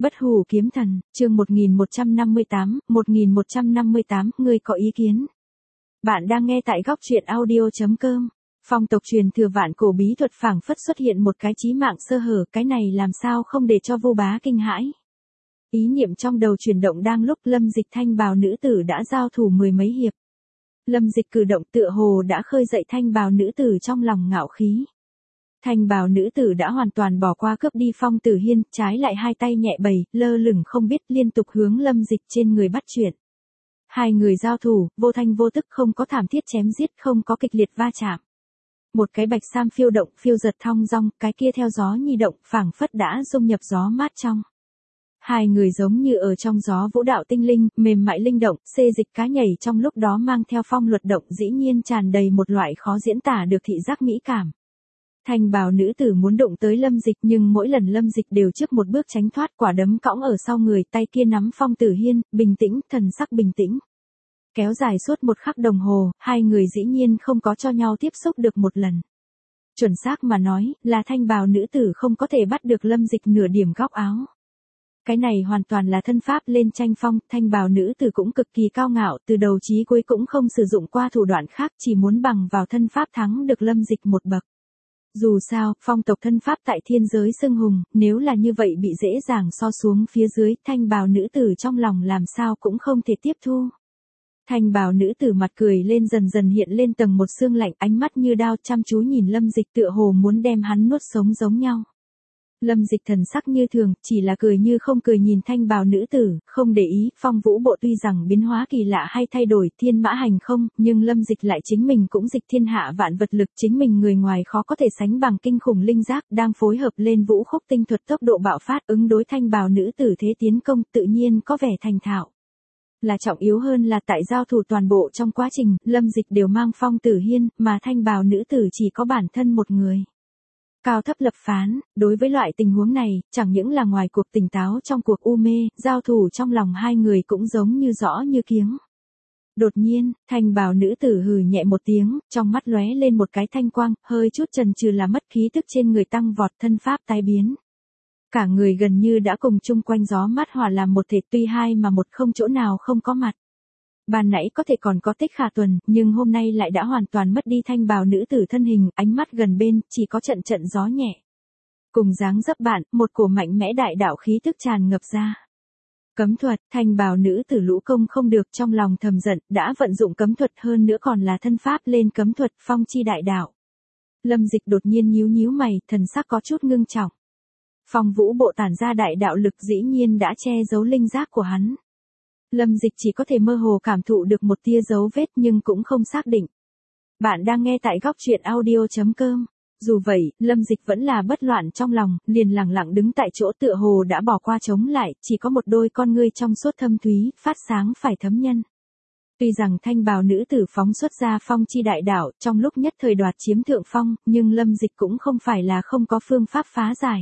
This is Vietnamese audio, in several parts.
Bất hủ kiếm thần, chương 1158, ngươi có ý kiến? Bạn đang nghe tại góc truyện audio.com. Phong tộc truyền thừa vạn cổ bí thuật phảng phất xuất hiện một cái chí mạng sơ hở, cái này làm sao không để cho Vô Bá kinh hãi. Ý niệm trong đầu chuyển động đang lúc Lâm Dịch thanh bào nữ tử đã giao thủ mười mấy hiệp. Lâm Dịch cử động tựa hồ đã khơi dậy thanh bào nữ tử trong lòng ngạo khí. Thanh bào nữ tử đã hoàn toàn bỏ qua cướp đi Phong Tử Hiên, trái lại hai tay nhẹ bầy, lơ lửng không biết liên tục hướng Lâm Dịch trên người bắt chuyện. Hai người giao thủ, vô thanh vô tức, không có thảm thiết chém giết, không có kịch liệt va chạm. Một cái bạch sam phiêu động, phiêu giật thong dong, cái kia theo gió nhi động, phảng phất đã dung nhập gió mát trong. Hai người giống như ở trong gió vũ đạo tinh linh, mềm mại linh động, xê dịch cá nhảy trong lúc đó mang theo phong luật động, dĩ nhiên tràn đầy một loại khó diễn tả được thị giác mỹ cảm. Thanh bào nữ tử muốn đụng tới Lâm Dịch, nhưng mỗi lần Lâm Dịch đều trước một bước tránh thoát, quả đấm cõng ở sau người, tay kia nắm Phong Tử Hiên, bình tĩnh, thần sắc bình tĩnh. Kéo dài suốt một khắc đồng hồ, hai người dĩ nhiên không có cho nhau tiếp xúc được một lần. Chuẩn xác mà nói, là thanh bào nữ tử không có thể bắt được Lâm Dịch nửa điểm góc áo. Cái này hoàn toàn là thân pháp lên tranh phong, thanh bào nữ tử cũng cực kỳ cao ngạo, từ đầu chí cuối cũng không sử dụng qua thủ đoạn khác, chỉ muốn bằng vào thân pháp thắng được Lâm Dịch một bậc. Dù sao, phong tộc thân pháp tại thiên giới xưng hùng, nếu là như vậy bị dễ dàng so xuống phía dưới, thanh bào nữ tử trong lòng làm sao cũng không thể tiếp thu. Thanh bào nữ tử mặt cười lên, dần dần hiện lên tầng một sương lạnh, ánh mắt như đao chăm chú nhìn Lâm Dịch tựa hồ muốn đem hắn nuốt sống giống nhau. Lâm Dịch thần sắc như thường, chỉ là cười như không cười nhìn thanh bào nữ tử, không để ý. Phong vũ bộ tuy rằng biến hóa kỳ lạ hay thay đổi thiên mã hành không, nhưng Lâm Dịch lại chính mình cũng dịch thiên hạ vạn vật lực, chính mình người ngoài khó có thể sánh bằng kinh khủng linh giác, đang phối hợp lên vũ khúc tinh thuật tốc độ bạo phát ứng đối thanh bào nữ tử thế tiến công, tự nhiên có vẻ thành thạo. Là trọng yếu hơn là tại giao thủ toàn bộ trong quá trình, Lâm Dịch đều mang Phong Tử Hiên, mà thanh bào nữ tử chỉ có bản thân một người. Cao thấp lập phán, đối với loại tình huống này, chẳng những là ngoài cuộc tỉnh táo trong cuộc u mê, giao thủ trong lòng hai người cũng giống như rõ như kiếng. Đột nhiên, thanh bào nữ tử hừ nhẹ một tiếng, trong mắt lóe lên một cái thanh quang, hơi chút chần chừ là mất khí tức trên người tăng vọt, thân pháp tái biến. Cả người gần như đã cùng chung quanh gió mát hòa làm một thể, tuy hai mà một, không chỗ nào không có mặt. Ban nãy có thể còn có Tích Khả Tuần, nhưng hôm nay lại đã hoàn toàn mất đi thanh bào nữ tử thân hình, ánh mắt gần bên, chỉ có trận trận gió nhẹ. Cùng dáng dấp bạn, một cổ mạnh mẽ đại đạo khí tức tràn ngập ra. Cấm thuật, thanh bào nữ tử lũ công không được, trong lòng thầm giận, đã vận dụng cấm thuật, hơn nữa còn là thân pháp lên cấm thuật, phong chi đại đạo. Lâm Dịch đột nhiên nhíu nhíu mày, thần sắc có chút ngưng trọng. Phong vũ bộ tản ra đại đạo lực dĩ nhiên đã che giấu linh giác của hắn. Lâm Dịch chỉ có thể mơ hồ cảm thụ được một tia dấu vết nhưng cũng không xác định. Bạn đang nghe tại góc truyện audio.com. Dù vậy, Lâm Dịch vẫn là bất loạn trong lòng, liền lặng lặng đứng tại chỗ tựa hồ đã bỏ qua chống lại, chỉ có một đôi con ngươi trong suốt thâm thúy, phát sáng phải thấm nhân. Tuy rằng thanh bào nữ tử phóng xuất ra phong chi đại đạo, trong lúc nhất thời đoạt chiếm thượng phong, nhưng Lâm Dịch cũng không phải là không có phương pháp phá giải.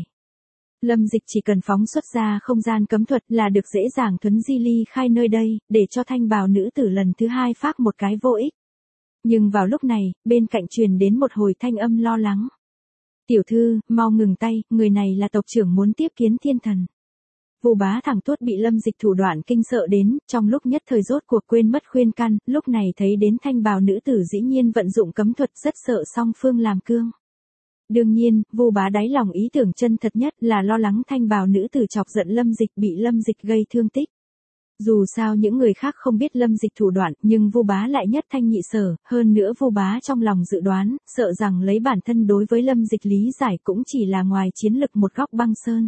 Lâm Dịch chỉ cần phóng xuất ra không gian cấm thuật là được dễ dàng thuấn di ly khai nơi đây, để cho thanh bào nữ tử lần thứ hai phát một cái vô ích. Nhưng vào lúc này, bên cạnh truyền đến một hồi thanh âm lo lắng. Tiểu thư, mau ngừng tay, người này là tộc trưởng muốn tiếp kiến thiên thần. Vô Bá thẳng tuốt bị Lâm Dịch thủ đoạn kinh sợ đến, trong lúc nhất thời rốt cuộc quên mất khuyên can, lúc này thấy đến thanh bào nữ tử dĩ nhiên vận dụng cấm thuật, rất sợ song phương làm cương. Đương nhiên, Vô Bá đáy lòng ý tưởng chân thật nhất là lo lắng thanh bào nữ tử chọc giận Lâm Dịch, bị Lâm Dịch gây thương tích. Dù sao những người khác không biết Lâm Dịch thủ đoạn, nhưng Vô Bá lại nhất thanh nhị sở, hơn nữa Vô Bá trong lòng dự đoán, sợ rằng lấy bản thân đối với Lâm Dịch lý giải cũng chỉ là ngoài chiến lực một góc băng sơn.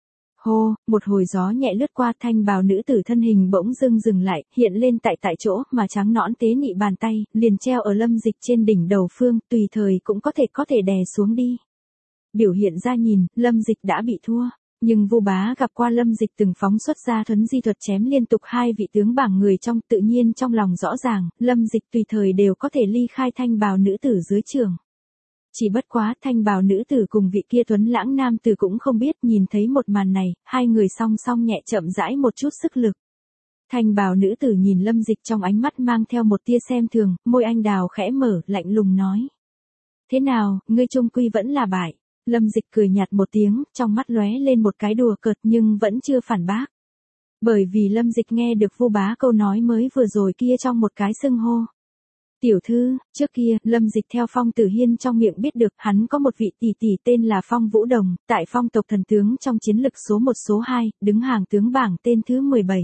Hô, một hồi gió nhẹ lướt qua, thanh bào nữ tử thân hình bỗng dưng dừng lại, hiện lên tại chỗ, mà trắng nõn tế nị bàn tay, liền treo ở Lâm Dịch trên đỉnh đầu phương, tùy thời cũng có thể đè xuống đi. Biểu hiện ra nhìn, Lâm Dịch đã bị thua, nhưng Vô Bá gặp qua Lâm Dịch từng phóng xuất ra thuấn di thuật chém liên tục hai vị tướng bảng người trong, tự nhiên trong lòng rõ ràng, Lâm Dịch tùy thời đều có thể ly khai thanh bào nữ tử dưới trường. Chỉ bất quá thanh bào nữ tử cùng vị kia tuấn lãng nam tử cũng không biết, nhìn thấy một màn này, hai người song song nhẹ chậm rãi một chút sức lực. Thanh bào nữ tử nhìn Lâm Dịch trong ánh mắt mang theo một tia xem thường, môi anh đào khẽ mở, lạnh lùng nói. Thế nào, ngươi chung quy vẫn là bại. Lâm Dịch cười nhạt một tiếng, trong mắt lóe lên một cái đùa cợt nhưng vẫn chưa phản bác. Bởi vì Lâm Dịch nghe được Vu Bá câu nói mới vừa rồi kia trong một cái xưng hô. Tiểu thư, trước kia, Lâm Dịch theo Phong Tử Hiên trong miệng biết được hắn có một vị tỷ tỷ tên là Phong Vũ Đồng, tại Phong tộc thần tướng trong chiến lực số 1 số 2, đứng hàng tướng bảng tên thứ 17.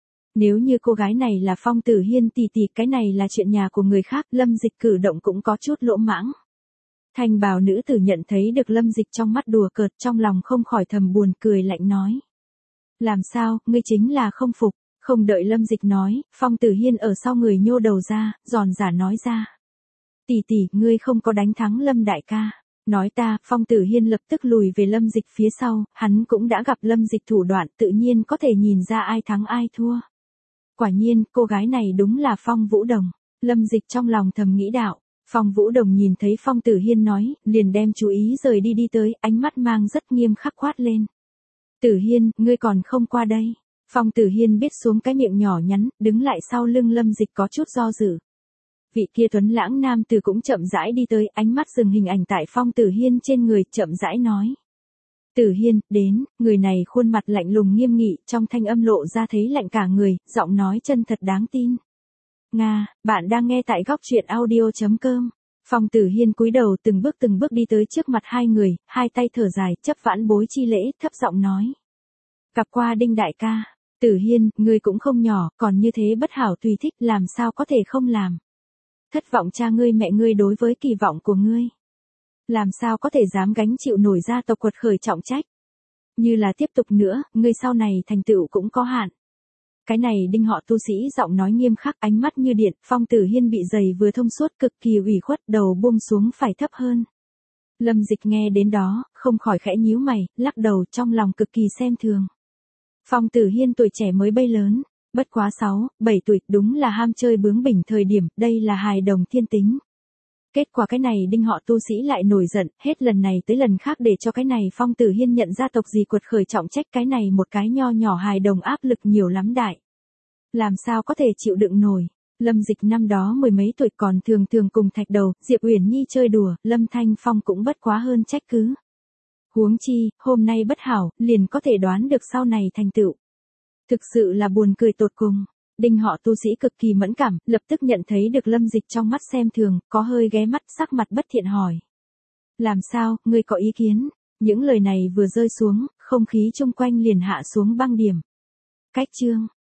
Nếu như cô gái này là Phong Tử Hiên tỷ tỷ, cái này là chuyện nhà của người khác, Lâm Dịch cử động cũng có chút lỗ mãng. Thanh bào nữ tử nhận thấy được Lâm Dịch trong mắt đùa cợt, trong lòng không khỏi thầm buồn cười lạnh nói. Làm sao, ngươi chính là không phục. Không đợi Lâm Dịch nói, Phong Tử Hiên ở sau người nhô đầu ra, giòn giả nói ra. Tỷ tỷ, ngươi không có đánh thắng Lâm đại ca. Nói ta, Phong Tử Hiên lập tức lùi về Lâm Dịch phía sau, hắn cũng đã gặp Lâm Dịch thủ đoạn, tự nhiên có thể nhìn ra ai thắng ai thua. Quả nhiên, cô gái này đúng là Phong Vũ Đồng. Lâm Dịch trong lòng thầm nghĩ đạo. Phong Vũ Đồng nhìn thấy Phong Tử Hiên nói, liền đem chú ý rời đi tới, ánh mắt mang rất nghiêm khắc quát lên. Tử Hiên, ngươi còn không qua đây. Phong Tử Hiên biết xuống cái miệng nhỏ nhắn, đứng lại sau lưng Lâm Dịch có chút do dự. Vị kia tuấn lãng nam tử cũng chậm rãi đi tới, ánh mắt dừng hình ảnh tại Phong Tử Hiên trên người, chậm rãi nói. Tử Hiên, đến, người này khuôn mặt lạnh lùng nghiêm nghị, trong thanh âm lộ ra thấy lạnh cả người, giọng nói chân thật đáng tin. Nga, bạn đang nghe tại Góc Truyện Audio.com. Phong Tử Hiên cúi đầu từng bước đi tới trước mặt hai người, hai tay thở dài, chấp vãn bối chi lễ, thấp giọng nói. Gặp qua Đinh đại ca. Tử Hiên, ngươi cũng không nhỏ, còn như thế bất hảo tùy thích, làm sao có thể không làm. Thất vọng cha ngươi mẹ ngươi đối với kỳ vọng của ngươi. Làm sao có thể dám gánh chịu nổi gia tộc quật khởi trọng trách. Như là tiếp tục nữa, ngươi sau này thành tựu cũng có hạn. Cái này Đinh họ tu sĩ giọng nói nghiêm khắc, ánh mắt như điện, Phong Tử Hiên bị dày vừa thông suốt, cực kỳ ủy khuất, đầu buông xuống phải thấp hơn. Lâm Dịch nghe đến đó, không khỏi khẽ nhíu mày, lắc đầu, trong lòng cực kỳ xem thường. Phong Tử Hiên tuổi trẻ mới bay lớn, bất quá 6, 7 tuổi, đúng là ham chơi bướng bỉnh thời điểm, đây là hài đồng thiên tính. Kết quả cái này Đinh họ tu sĩ lại nổi giận, hết lần này tới lần khác để cho cái này Phong Tử Hiên nhận gia tộc gì quật khởi trọng trách, cái này một cái nho nhỏ hài đồng áp lực nhiều lắm đại. Làm sao có thể chịu đựng nổi. Lâm Dịch năm đó 10 mấy tuổi còn thường cùng Thạch Đầu, Diệp Uyển Nhi chơi đùa, Lâm Thanh Phong cũng bất quá hơn trách cứ. Huống chi, hôm nay bất hảo, liền có thể đoán được sau này thành tựu. Thực sự là buồn cười tột cùng. Đinh họ tu sĩ cực kỳ mẫn cảm, lập tức nhận thấy được Lâm Dịch trong mắt xem thường, có hơi ghé mắt, sắc mặt bất thiện hỏi. Làm sao, ngươi có ý kiến? Những lời này vừa rơi xuống, không khí chung quanh liền hạ xuống băng điểm. Cách chương.